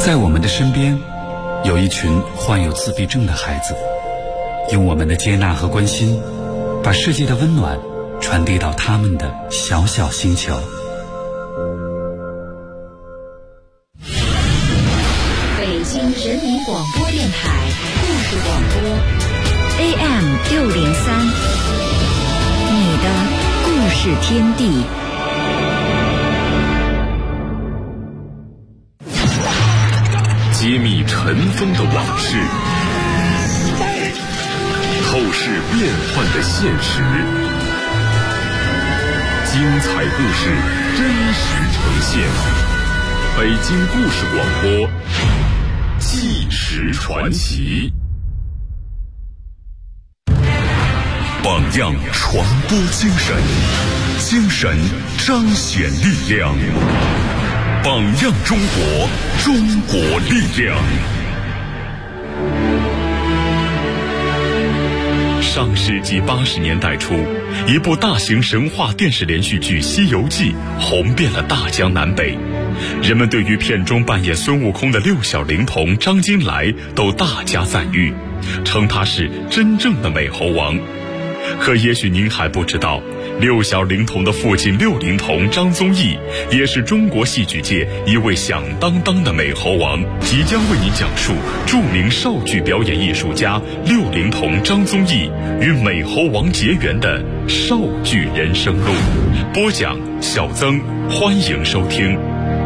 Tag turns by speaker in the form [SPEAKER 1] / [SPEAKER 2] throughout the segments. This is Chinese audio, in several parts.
[SPEAKER 1] 在我们的身边，有一群患有自闭症的孩子，用我们的接纳和关心，把世界的温暖传递到他们的小小星球。
[SPEAKER 2] 北京人民广播电台故事广播 AM603，你的故事天地。
[SPEAKER 3] 揭秘尘封的往事，透视变幻的现实，精彩故事真实呈现。北京故事广播，纪实传奇。榜样传播精神，精神彰显力量。榜样中国，中国力量。上世纪80年代初，一部大型神话电视连续剧《西游记》红遍了大江南北，人们对于片中扮演孙悟空的六小龄童张金来都大加赞誉，称他是真正的美猴王。可也许您还不知道，六小龄童的父亲六龄童张宗义也是中国戏剧界一位响当当的美猴王。即将为您讲述著名绍剧表演艺术家六龄童张宗义与美猴王结缘的绍剧人生路。播讲小曾，欢迎收听。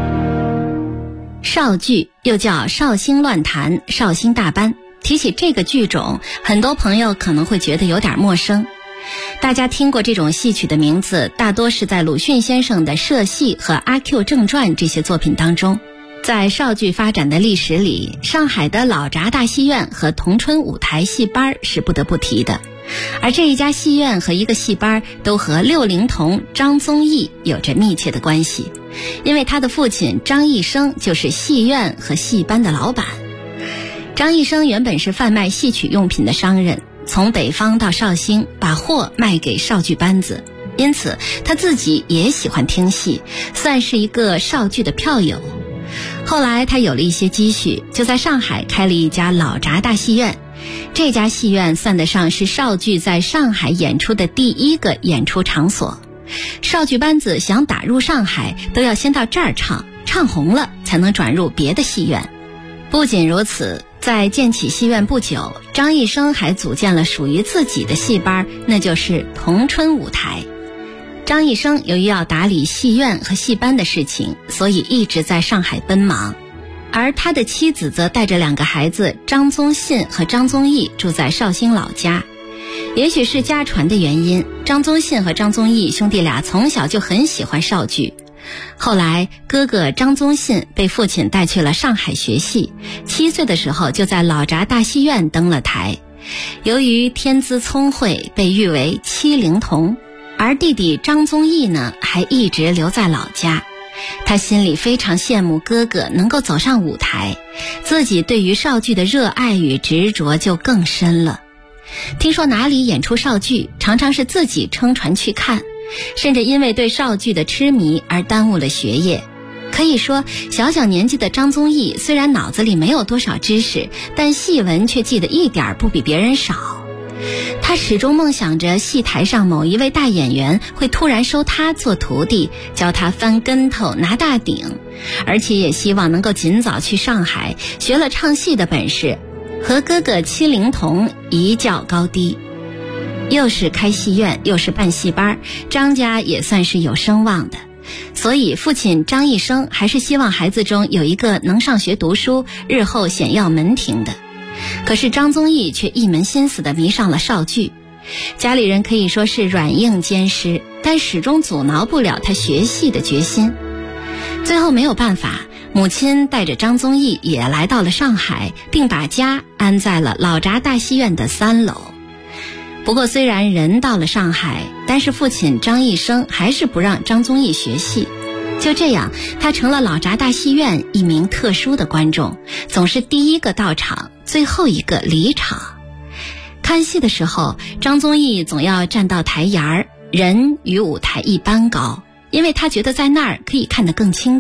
[SPEAKER 4] 绍剧又叫绍兴乱弹、绍兴大班，提起这个剧种，很多朋友可能会觉得有点陌生。大家听过这种戏曲的名字，大多是在鲁迅先生的《社戏》和《阿 Q 正传》这些作品当中。在绍剧发展的历史里，上海的老闸大戏院和同春舞台戏班是不得不提的，而这一家戏院和一个戏班都和六龄童张宗义有着密切的关系，因为他的父亲张义生就是戏院和戏班的老板。张义生原本是贩卖戏曲用品的商人，从北方到绍兴把货卖给绍剧班子，因此他自己也喜欢听戏，算是一个绍剧的票友。后来他有了一些积蓄，就在上海开了一家老闸大戏院。这家戏院算得上是绍剧在上海演出的第一个演出场所。绍剧班子想打入上海，都要先到这儿唱，唱红了才能转入别的戏院。不仅如此，在建起戏院不久，张义生还组建了属于自己的戏班，那就是同春舞台。张义生由于要打理戏院和戏班的事情，所以一直在上海奔忙，而他的妻子则带着2个孩子张宗信和张宗义住在绍兴老家。也许是家传的原因，张宗信和张宗义兄弟俩从小就很喜欢绍剧。后来哥哥张宗信被父亲带去了上海学戏，7岁的时候就在老闸大戏院登了台。由于天资聪慧，被誉为7龄童。而弟弟张宗义呢，还一直留在老家。他心里非常羡慕哥哥能够走上舞台，自己对于绍剧的热爱与执着就更深了。听说哪里演出绍剧，常常是自己撑船去看，甚至因为对绍剧的痴迷而耽误了学业。可以说，小小年纪的张宗义虽然脑子里没有多少知识，但戏文却记得一点不比别人少。他始终梦想着戏台上某一位大演员会突然收他做徒弟，教他翻跟头拿大顶，而且也希望能够尽早去上海学了唱戏的本事，和哥哥7龄童一较高低。又是开戏院又是办戏班，张家也算是有声望的，所以父亲张义生还是希望孩子中有一个能上学读书，日后显耀门庭的。可是张宗义却一门心思地迷上了绍剧，家里人可以说是软硬兼施，但始终阻挠不了他学戏的决心。最后没有办法，母亲带着张宗义也来到了上海，并把家安在了老闸大戏院的3楼。不过虽然人到了上海，但是父亲张义生还是不让张宗义学戏。就这样，他成了老闸大戏院一名特殊的观众，总是第一个到场，最后一个离场。看戏的时候，张宗义总要站到台沿儿，人与舞台一般高，因为他觉得在那儿可以看得更清楚。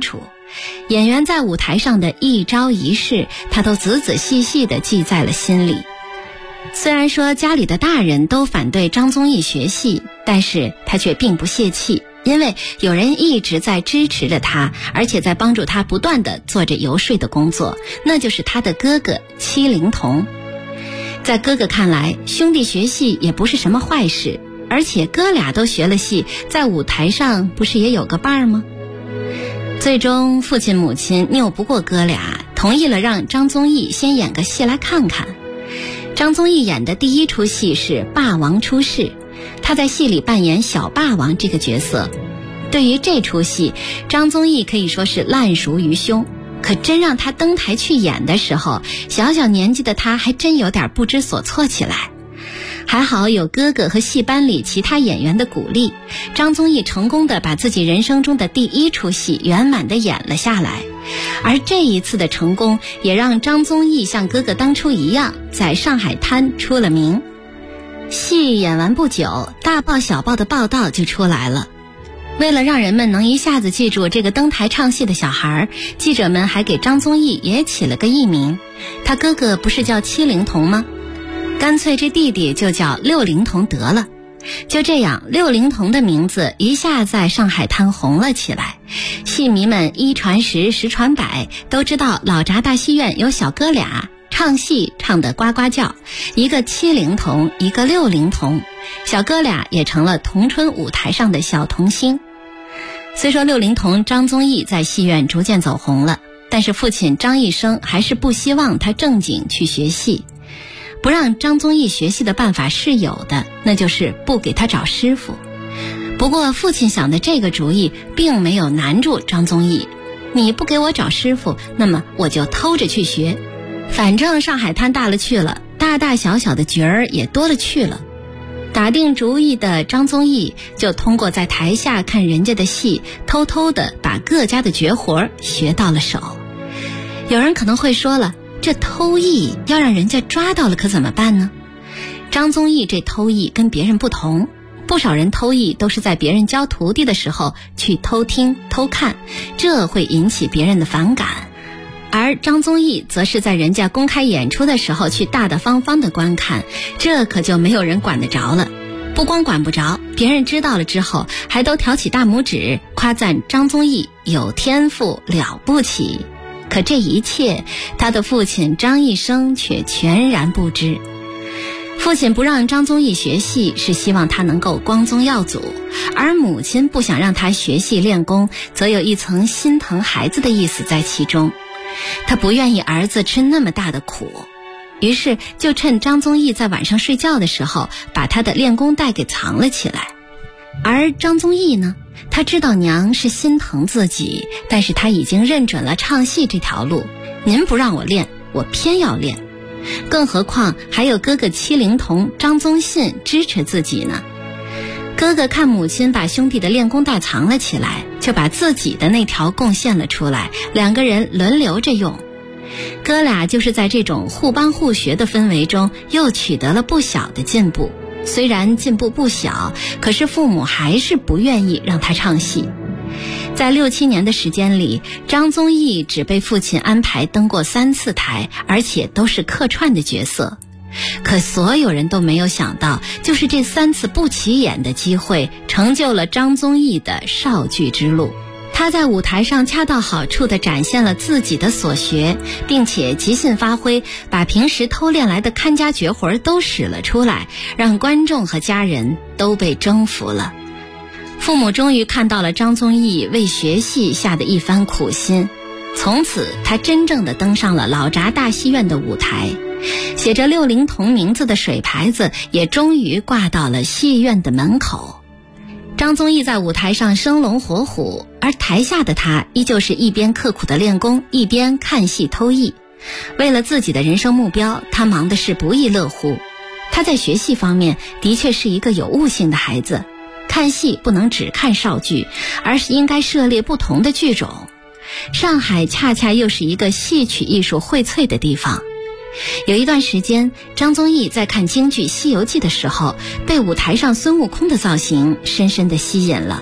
[SPEAKER 4] 演员在舞台上的一招一式，他都仔仔细细地记在了心里。虽然说家里的大人都反对张宗义学戏，但是他却并不泄气，因为有人一直在支持着他，而且在帮助他不断地做着游说的工作，那就是他的哥哥戚灵童。在哥哥看来，兄弟学戏也不是什么坏事，而且哥俩都学了戏，在舞台上不是也有个伴儿吗？最终父亲母亲拗不过哥俩，同意了让张宗义先演个戏来看看。张宗义演的第一出戏是《霸王出世》，他在戏里扮演小霸王这个角色。对于这出戏，张宗义可以说是烂熟于胸，可真让他登台去演的时候，小小年纪的他还真有点不知所措起来。还好有哥哥和戏班里其他演员的鼓励，张宗义成功地把自己人生中的第一出戏圆满地演了下来。而这一次的成功，也让张宗义像哥哥当初一样，在上海滩出了名。戏演完不久，大报小报的报道就出来了。为了让人们能一下子记住这个登台唱戏的小孩，记者们还给张宗义也起了个艺名。他哥哥不是叫戚灵童吗？干脆这弟弟就叫六灵童得了。就这样，六灵童的名字一下在上海滩红了起来。戏迷们一传十，十传百，都知道老闸大戏院有小哥俩，唱戏唱得呱呱叫，一个戚灵童，一个六灵童，小哥俩也成了同春舞台上的小童星。虽说六灵童张宗义在戏院逐渐走红了，但是父亲张一生还是不希望他正经去学戏。不让张宗义学戏的办法是有的，那就是不给他找师傅。不过父亲想的这个主意并没有难住张宗义，你不给我找师傅，那么我就偷着去学，反正上海滩大了去了，大大小小的角儿也多了去了。打定主意的张宗义就通过在台下看人家的戏，偷偷地把各家的绝活学到了手。有人可能会说了，这偷艺要让人家抓到了可怎么办呢？张宗义这偷艺跟别人不同，不少人偷艺都是在别人教徒弟的时候去偷听偷看，这会引起别人的反感。而张宗义则是在人家公开演出的时候去大大方方的观看，这可就没有人管得着了。不光管不着，别人知道了之后还都挑起大拇指，夸赞张宗义有天赋了不起。可这一切，他的父亲张一生却全然不知。父亲不让张宗义学戏，是希望他能够光宗耀祖，而母亲不想让他学戏练功，则有一层心疼孩子的意思在其中。他不愿意儿子吃那么大的苦，于是就趁张宗义在晚上睡觉的时候，把他的练功带给藏了起来。而张宗义呢，他知道娘是心疼自己，但是他已经认准了唱戏这条路，您不让我练，我偏要练。更何况还有哥哥戚灵童张宗信支持自己呢。哥哥看母亲把兄弟的练功带藏了起来，就把自己的那条贡献了出来，两个人轮流着用。哥俩就是在这种互帮互学的氛围中，又取得了不小的进步。虽然进步不小，可是父母还是不愿意让他唱戏。在6、7年的时间里，张宗义只被父亲安排登过3次台，而且都是客串的角色。可所有人都没有想到，就是这3次不起眼的机会，成就了张宗义的少剧之路。他在舞台上恰到好处地展现了自己的所学，并且即兴发挥，把平时偷练来的看家绝活都使了出来，让观众和家人都被征服了。父母终于看到了张宗义为学戏下的一番苦心，从此他真正地登上了老闸大戏院的舞台，写着六灵童名字的水牌子也终于挂到了戏院的门口。张宗义在舞台上生龙活虎，而台下的他依旧是一边刻苦的练功，一边看戏偷艺。为了自己的人生目标，他忙的是不亦乐乎。他在学戏方面的确是一个有悟性的孩子，看戏不能只看少剧，而是应该涉猎不同的剧种。上海恰恰又是一个戏曲艺术荟萃的地方。有一段时间，张宗义在看京剧《西游记》的时候，被舞台上孙悟空的造型深深地吸引了。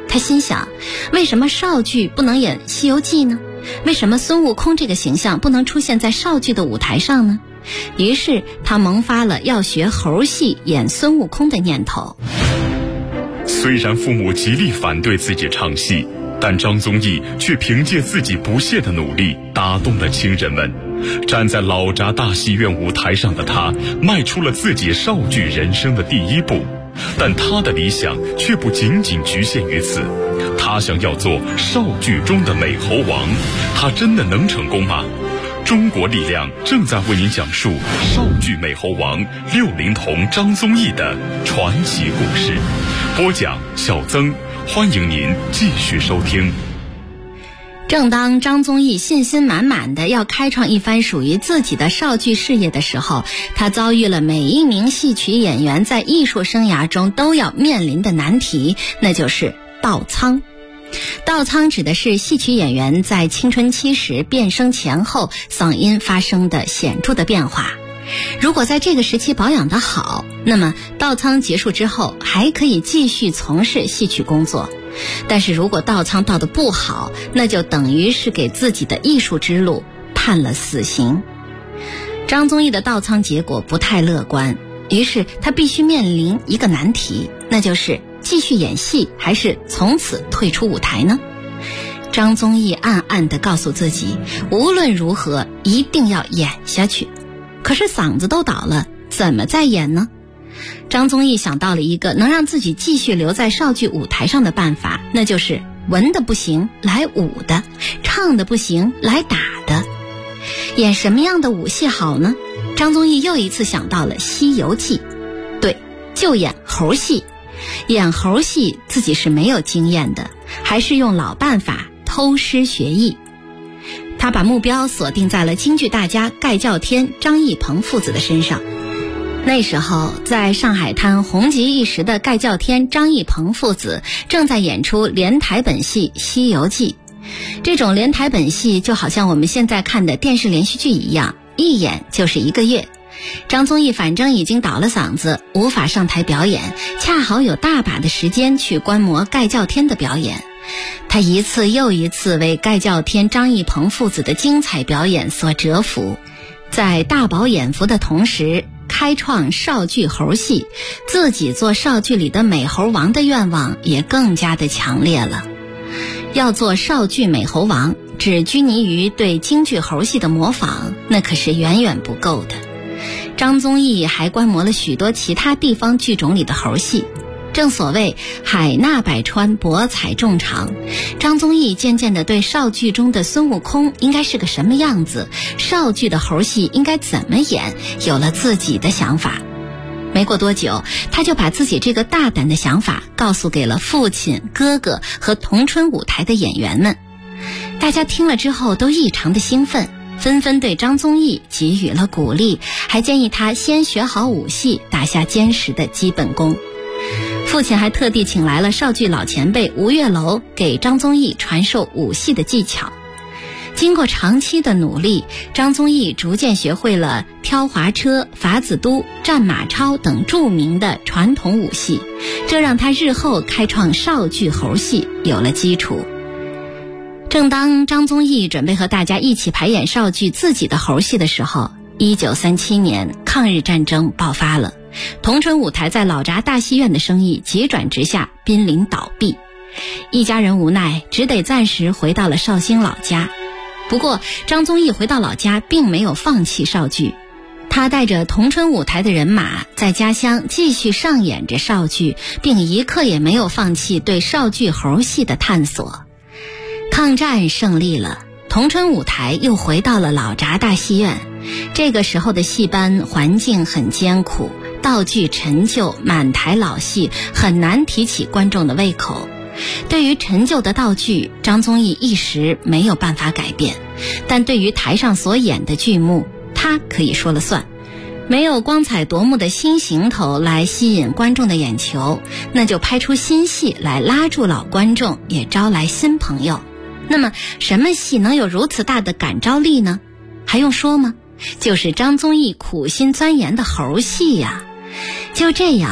[SPEAKER 4] 他心想，为什么少剧不能演《西游记》呢？为什么孙悟空这个形象不能出现在少剧的舞台上呢？于是他萌发了要学猴戏演孙悟空的念头。
[SPEAKER 3] 虽然父母极力反对自己唱戏，但张宗义却凭借自己不懈的努力打动了亲人们。站在老闸大戏院舞台上的他，迈出了自己少剧人生的第一步。但他的理想却不仅仅局限于此，他想要做少剧中的美猴王。他真的能成功吗？中国力量正在为您讲述少剧美猴王六龄童张宗义的传奇故事。播讲小曾，欢迎您继续收听。
[SPEAKER 4] 正当张宗义信心满满的要开创一番属于自己的少剧事业的时候，他遭遇了每一名戏曲演员在艺术生涯中都要面临的难题，那就是倒仓。倒仓指的是戏曲演员在青春期时变声前后嗓音发生的显著的变化。如果在这个时期保养得好，那么倒仓结束之后还可以继续从事戏曲工作。但是如果倒仓倒得不好，那就等于是给自己的艺术之路判了死刑。张宗义的倒仓结果不太乐观，于是他必须面临一个难题，那就是继续演戏还是从此退出舞台呢？张宗义暗暗地告诉自己，无论如何一定要演下去。可是嗓子都倒了，怎么再演呢？张宗义想到了一个能让自己继续留在少剧舞台上的办法，那就是文的不行来武的，唱的不行来打的。演什么样的武戏好呢？张宗义又一次想到了《西游记》，对，就演猴戏。演猴戏自己是没有经验的，还是用老办法偷师学艺。他把目标锁定在了京剧大家盖叫天、张义鹏父子的身上。那时候在上海滩红极一时的盖叫天、张义鹏父子正在演出连台本戏《西游记》。这种连台本戏就好像我们现在看的电视连续剧一样，一演就是1个月。张宗义反正已经倒了嗓子，无法上台表演，恰好有大把的时间去观摩盖叫天的表演。他一次又一次为盖叫天、张义鹏父子的精彩表演所折服，在大饱眼福的同时，开创少剧猴戏，自己做少剧里的美猴王的愿望也更加的强烈了。要做少剧美猴王，只拘泥于对京剧猴戏的模仿，那可是远远不够的。张宗义还观摩了许多其他地方剧种里的猴戏。正所谓海纳百川，博采众长，张宗义渐渐地对少剧中的孙悟空应该是个什么样子，少剧的猴戏应该怎么演，有了自己的想法。没过多久，他就把自己这个大胆的想法告诉给了父亲、哥哥和同春舞台的演员们。大家听了之后都异常的兴奋，纷纷对张宗义给予了鼓励，还建议他先学好武戏，打下坚实的基本功。父亲还特地请来了少剧老前辈吴月楼，给张宗义传授武戏的技巧。经过长期的努力，张宗义逐渐学会了挑滑车、法子都、战马超等著名的传统武戏，这让他日后开创少剧猴戏有了基础。正当张宗义准备和大家一起排演少剧自己的猴戏的时候，1937年抗日战争爆发了，同春舞台在老闸大戏院的生意急转直下，濒临倒闭。一家人无奈，只得暂时回到了绍兴老家。不过张宗义回到老家并没有放弃少剧，他带着同春舞台的人马在家乡继续上演着少剧，并一刻也没有放弃对少剧猴戏的探索。抗战胜利了，同春舞台又回到了老闸大戏院。这个时候的戏班环境很艰苦，道具陈旧，满台老戏，很难提起观众的胃口。对于陈旧的道具，张宗义一时没有办法改变，但对于台上所演的剧目，他可以说了算。没有光彩夺目的新行头来吸引观众的眼球，那就拍出新戏来拉住老观众，也招来新朋友。那么什么戏能有如此大的感召力呢？还用说吗？就是张宗义苦心钻研的猴戏呀。就这样，同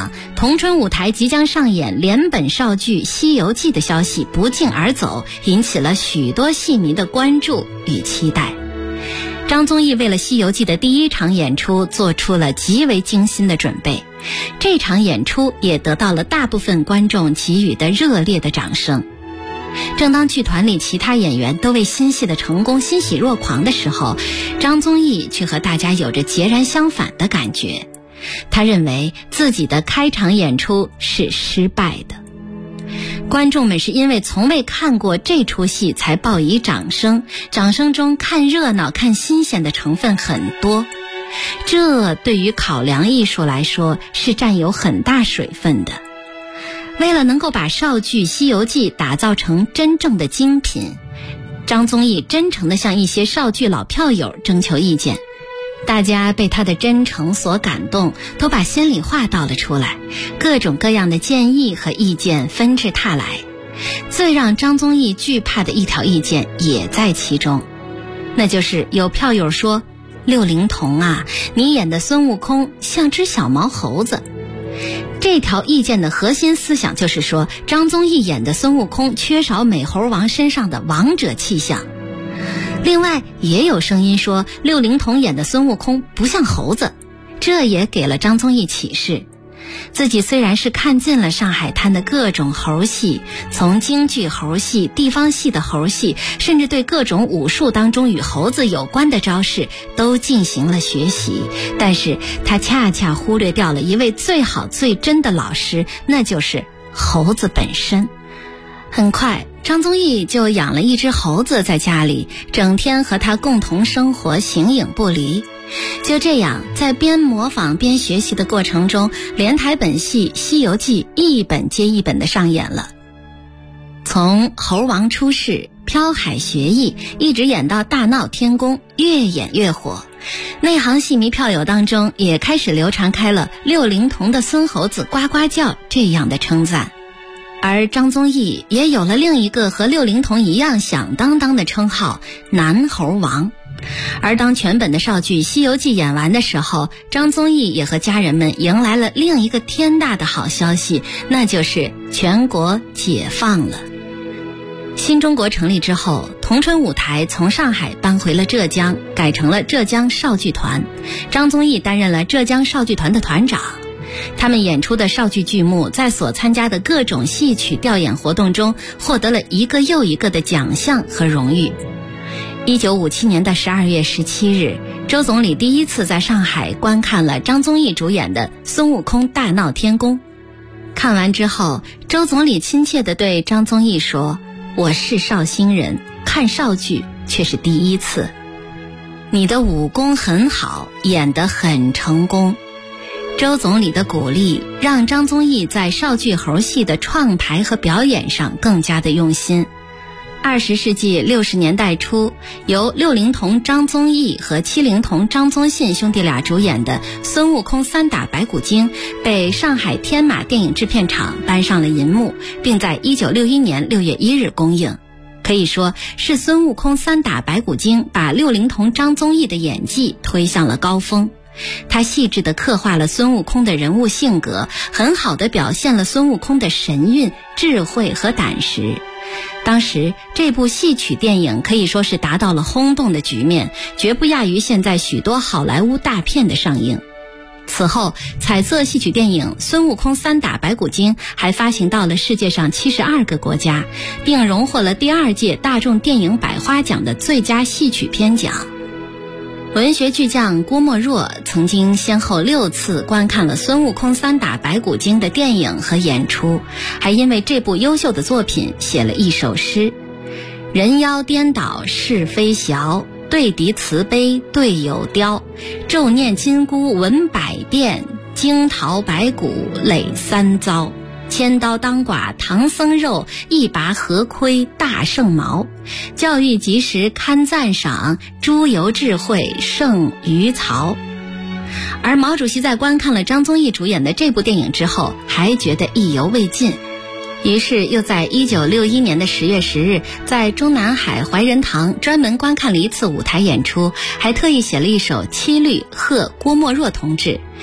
[SPEAKER 4] 同春舞台即将上演连本少剧《西游记》的消息不胫而走，引起了许多戏迷的关注与期待。张宗义为了《西游记》的第一场演出做出了极为精心的准备，这场演出也得到了大部分观众给予的热烈的掌声。正当剧团里其他演员都为新戏的成功欣喜若狂的时候，张宗义却和大家有着截然相反的感觉。他认为自己的开场演出是失败的，观众们是因为从未看过这出戏才报以掌声，掌声中看热闹看新鲜的成分很多，这对于考量艺术来说是占有很大水分的。为了能够把少剧《西游记》打造成真正的精品，张宗义真诚地向一些少剧老票友征求意见，大家被他的真诚所感动，都把心里话道了出来，各种各样的建议和意见纷至沓来。最让张宗义惧怕的一条意见也在其中，那就是有票友说，六龄童啊，你演的孙悟空像只小毛猴子。这条意见的核心思想就是说，张宗义演的孙悟空缺少美猴王身上的王者气象。另外也有声音说，六龄童演的孙悟空不像猴子，这也给了张宗义启示。自己虽然是看尽了上海滩的各种猴戏，从京剧猴戏、地方戏的猴戏，甚至对各种武术当中与猴子有关的招式都进行了学习，但是他恰恰忽略掉了一位最好最真的老师，那就是猴子本身。很快张宗义就养了一只猴子在家里，整天和他共同生活，形影不离。就这样，在边模仿边学习的过程中，连台本戏《西游记》一本接一本的上演了。从猴王出世、飘海学艺，一直演到大闹天宫，越演越火。内行戏迷票友当中也开始流传开了六龄童的孙猴子呱呱叫这样的称赞。而张宗义也有了另一个和六龄童一样响当当的称号——南猴王。而当全本的少剧《西游记》演完的时候，张宗义也和家人们迎来了另一个天大的好消息，那就是全国解放了。新中国成立之后，同春舞台从上海搬回了浙江，改成了浙江少剧团，张宗义担任了浙江少剧团的团长。他们演出的少剧剧目在所参加的各种戏曲调演活动中获得了一个又一个的奖项和荣誉。1957年的12月17日，周总理第一次在上海观看了张宗义主演的《孙悟空大闹天宫》。看完之后，周总理亲切地对张宗义说：“我是绍兴人，看少剧却是第一次。你的武功很好，演得很成功。”周总理的鼓励让张宗义在少剧猴戏的创排和表演上更加的用心。20世纪60年代初，由六龄童张宗义和七龄童张宗信兄弟俩主演的《孙悟空三打白骨精》被上海天马电影制片厂搬上了银幕，并在1961年6月1日公映。可以说是孙悟空三打白骨精把六龄童张宗义的演技推向了高峰。他细致地刻画了孙悟空的人物性格，很好地表现了孙悟空的神韵、智慧和胆识。当时这部戏曲电影可以说是达到了轰动的局面，绝不亚于现在许多好莱坞大片的上映。此后，彩色戏曲电影《孙悟空三打白骨精》还发行到了世界上72个国家，并荣获了第2届大众电影百花奖的最佳戏曲片奖。文学巨匠郭沫若曾经先后6次观看了《孙悟空三打白骨精》的电影和演出，还因为这部优秀的作品写了一首诗：人妖颠倒是非小，对敌慈悲对有雕，咒念金箍文百遍，惊桃白骨累3遭。千刀当剐唐僧肉，一拔何亏大圣毛。教育及时堪赞赏，猪油智慧胜于曹。而毛主席在观看了张宗义主演的这部电影之后，还觉得意犹未尽，于是又在1961年的10月10日，在中南海怀仁堂专门观看了一次舞台演出，还特意写了一首七律贺郭沫若同志。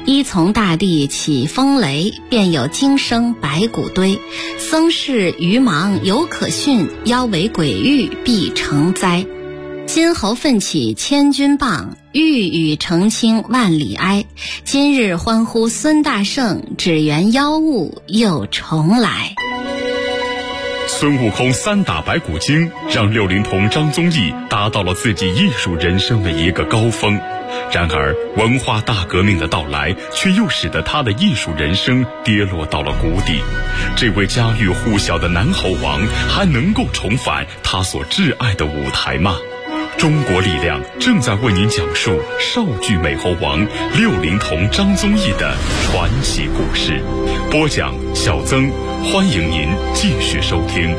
[SPEAKER 4] 依从大地起风雷，便有惊声白骨堆。僧士愚盲犹可训，妖为鬼域必成灾。金猴奋起千钧棒，玉宇澄清万里哀。今日欢呼孙大圣，只缘妖物又重来。
[SPEAKER 3] 孙悟空3打白骨精，让六龄童张宗义达到了自己艺术人生的一个高峰。然而文化大革命的到来，却又使得他的艺术人生跌落到了谷底。这位家喻户晓的南猴王，还能够重返他所挚爱的舞台吗？中国力量正在为您讲述少剧美猴王六龄童张宗义的传奇故事。播讲小曾，欢迎您继续收听。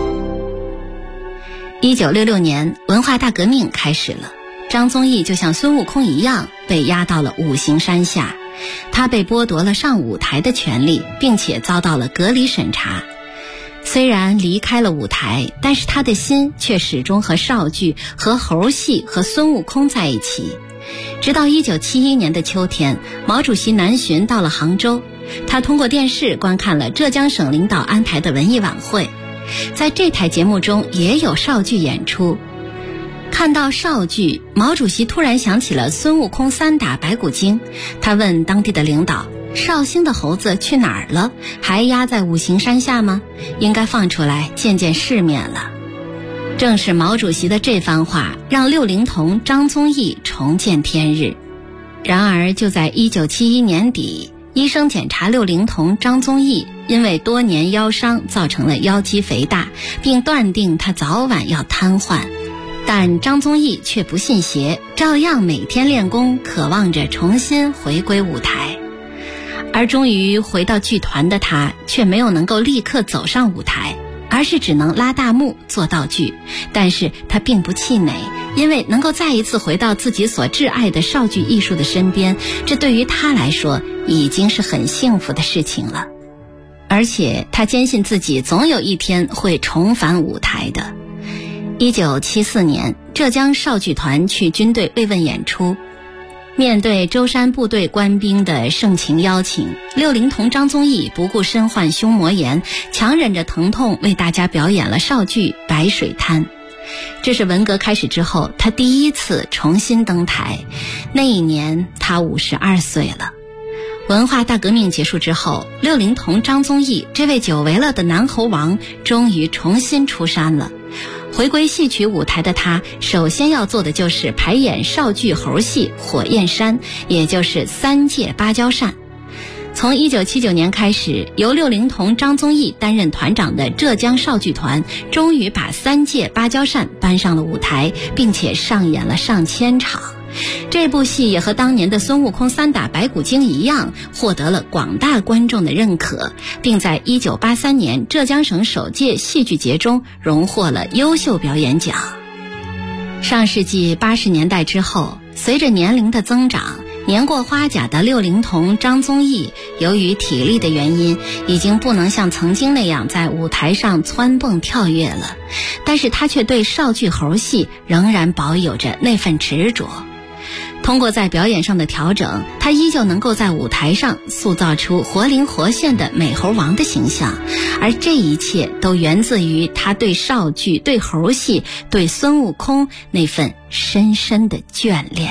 [SPEAKER 4] 1966年，文化大革命开始了。张宗义就像孙悟空一样，被押到了五行山下。他被剥夺了上舞台的权利，并且遭到了隔离审查。虽然离开了舞台，但是他的心却始终和少剧、和猴戏、和孙悟空在一起。直到1971年的秋天，毛主席南巡到了杭州，他通过电视观看了浙江省领导安排的文艺晚会。在这台节目中也有少剧演出。看到少剧，毛主席突然想起了孙悟空3打白骨精。他问当地的领导，绍兴的猴子去哪儿了？还压在五行山下吗？应该放出来见见世面了。正是毛主席的这番话，让六龄童张宗义重见天日。然而就在1971年底，医生检查六龄童张宗义因为多年腰伤造成了腰肌肥大，并断定他早晚要瘫痪。但张宗义却不信邪，照样每天练功，渴望着重新回归舞台。而终于回到剧团的他，却没有能够立刻走上舞台，而是只能拉大幕做道具。但是他并不气馁，因为能够再一次回到自己所挚爱的少剧艺术的身边，这对于他来说已经是很幸福的事情了。而且他坚信自己总有一天会重返舞台的。1974年，浙江少剧团去军队慰问演出，面对舟山部队官兵的盛情邀请，六龄童张宗义不顾身患胸膜炎，强忍着疼痛为大家表演了少剧《白水滩》。这是文革开始之后他第一次重新登台，那一年他52岁了。文化大革命结束之后，六龄童张宗义这位久违了的南猴王终于重新出山了。回归戏曲舞台的他，首先要做的就是排演少剧猴戏《火焰山》，也就是3界芭蕉扇。从1979年开始，由六龄童张宗义担任团长的浙江少剧团，终于把3界芭蕉扇搬上了舞台，并且上演了上千场。这部戏也和当年的孙悟空3打白骨精一样，获得了广大观众的认可，并在1983年浙江省首届戏剧节中荣获了优秀表演奖。上世纪80年代之后，随着年龄的增长，年过花甲的六龄童张宗义由于体力的原因，已经不能像曾经那样在舞台上蹿蹦跳跃了，但是他却对少剧猴戏仍然保有着那份执着。通过在表演上的调整，他依旧能够在舞台上塑造出活灵活现的美猴王的形象，而这一切都源自于他对少剧、对猴戏、对孙悟空那份深深的眷恋。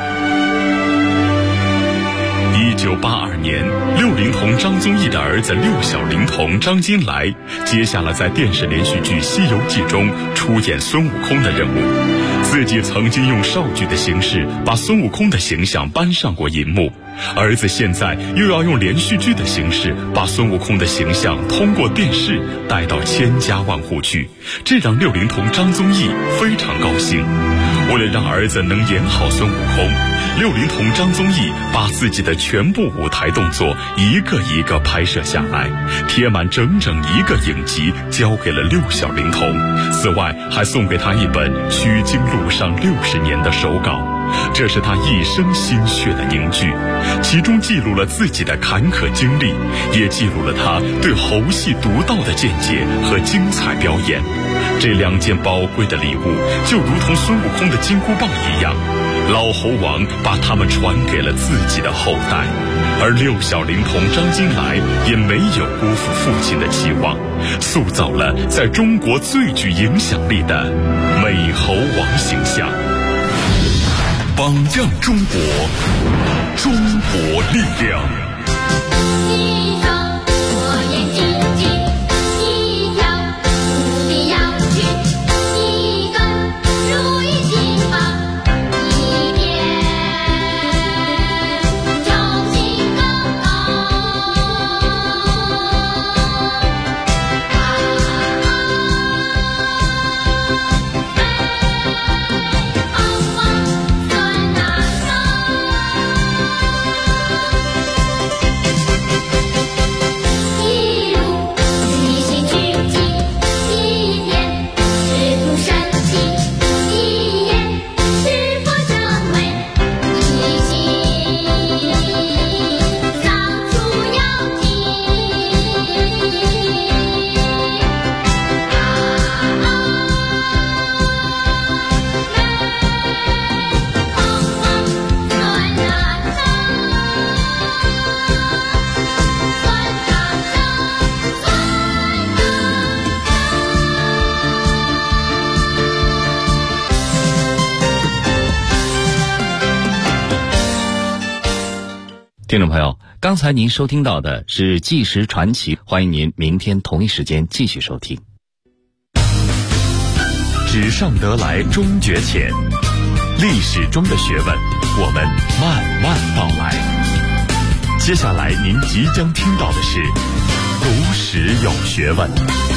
[SPEAKER 3] 1982年，六龄童张宗义的儿子六小龄童张金来接下了在电视连续剧《西游记》中出演孙悟空的任务。自己曾经用少剧的形式把孙悟空的形象搬上过银幕，儿子现在又要用连续剧的形式把孙悟空的形象通过电视带到千家万户去，这让六龄童张宗义非常高兴。为了让儿子能演好孙悟空，六龄童张宗义把自己的全部舞台动作一个一个拍摄下来，贴满整整1个影集，交给了六小龄童。此外还送给他一本取经路上60年的手稿，这是他一生心血的凝聚，其中记录了自己的坎坷经历，也记录了他对猴戏独到的见解和精彩表演。这2件宝贵的礼物，就如同孙悟空的金箍棒一样，老猴王把它们传给了自己的后代。 而六小龄童张金来也没有辜负父亲的期望，塑造了在中国最具影响力的美猴王形象。榜样中国，中国力量。
[SPEAKER 5] 听众朋友，刚才您收听到的是纪实传奇，欢迎您明天同一时间继续收听。
[SPEAKER 3] 纸上得来终觉浅，历史中的学问，我们慢慢道来。接下来您即将听到的是读史有学问。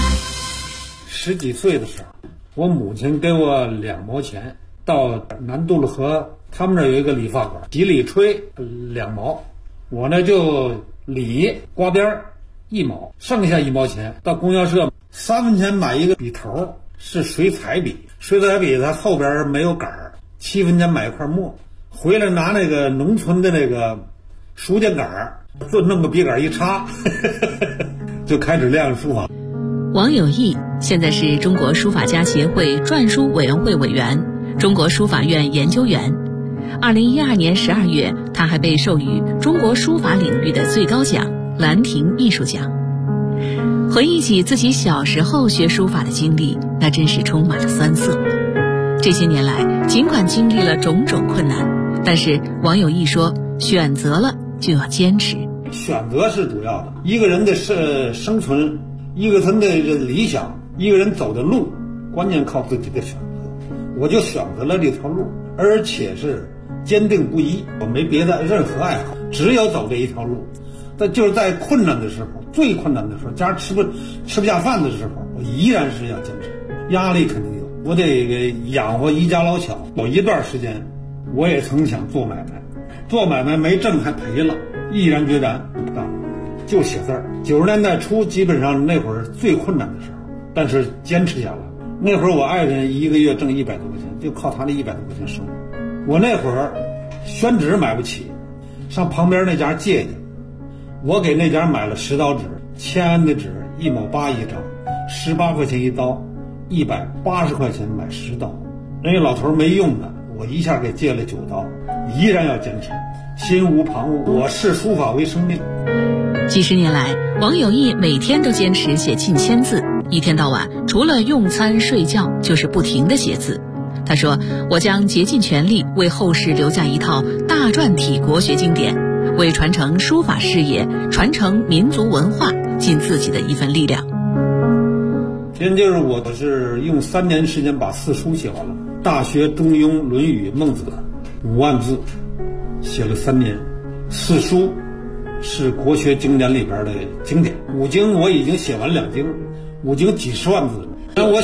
[SPEAKER 6] 10几岁的时候，我母亲给我2毛钱，到南渡了河，他们那儿有一个理发馆，几里吹2毛，我呢就理刮边1毛，剩下1毛钱到供销社3分钱买一个笔头，是水彩笔，水彩笔它后边没有杆儿，7分钱买一块墨，回来拿那个农村的那个书架杆儿，就弄个笔杆一插就开始练书法。
[SPEAKER 7] 王有义现在是中国书法家协会篆书委员会委员、中国书法院研究员。2012年12月，他还被授予中国书法领域的最高奖兰亭艺术奖。回忆起自己小时候学书法的经历，那真是充满了酸涩。这些年来，尽管经历了种种困难，但是王有义说，选择了就要坚持。
[SPEAKER 6] 选择是主要的，一个人的生存，一个人的理想，一个人走的路，关键靠自己的选择。我就选择了这条路，而且是坚定不移，我没别的任何爱好，只有走这一条路。但就是在困难的时候，最困难的时候，家吃不下饭的时候，我依然是要坚持。压力肯定有，我得给养活一家老小。有一段时间，我也曾想做买卖，做买卖没挣还赔了，毅然决然不干，就写字儿。90年代初，基本上那会儿最困难的时候，但是坚持下来。那会儿我爱人一个月挣100多块钱，就靠他那100多块钱生活。我那会儿宣纸买不起，上旁边那家借去，我给那家买了10刀纸，签的纸1毛8一张，18块钱一刀，180块钱买10刀。人家老头没用的，我一下给借了9刀，依然要坚持，心无旁骛。我视书法为生命。
[SPEAKER 7] 几十年来，王有义每天都坚持写近1000字，一天到晚除了用餐睡觉就是不停地写字。他说，我将竭尽全力为后世留下一套大篆体国学经典，为传承书法事业、传承民族文化尽自己的一份力量。
[SPEAKER 6] 现就是我是用3年时间把4书写完了，《大学》《中庸》《论语》《孟子》5万字，写了3年。4书是国学经典里边的经典，5经我已经写完2经，5经几十万字。但我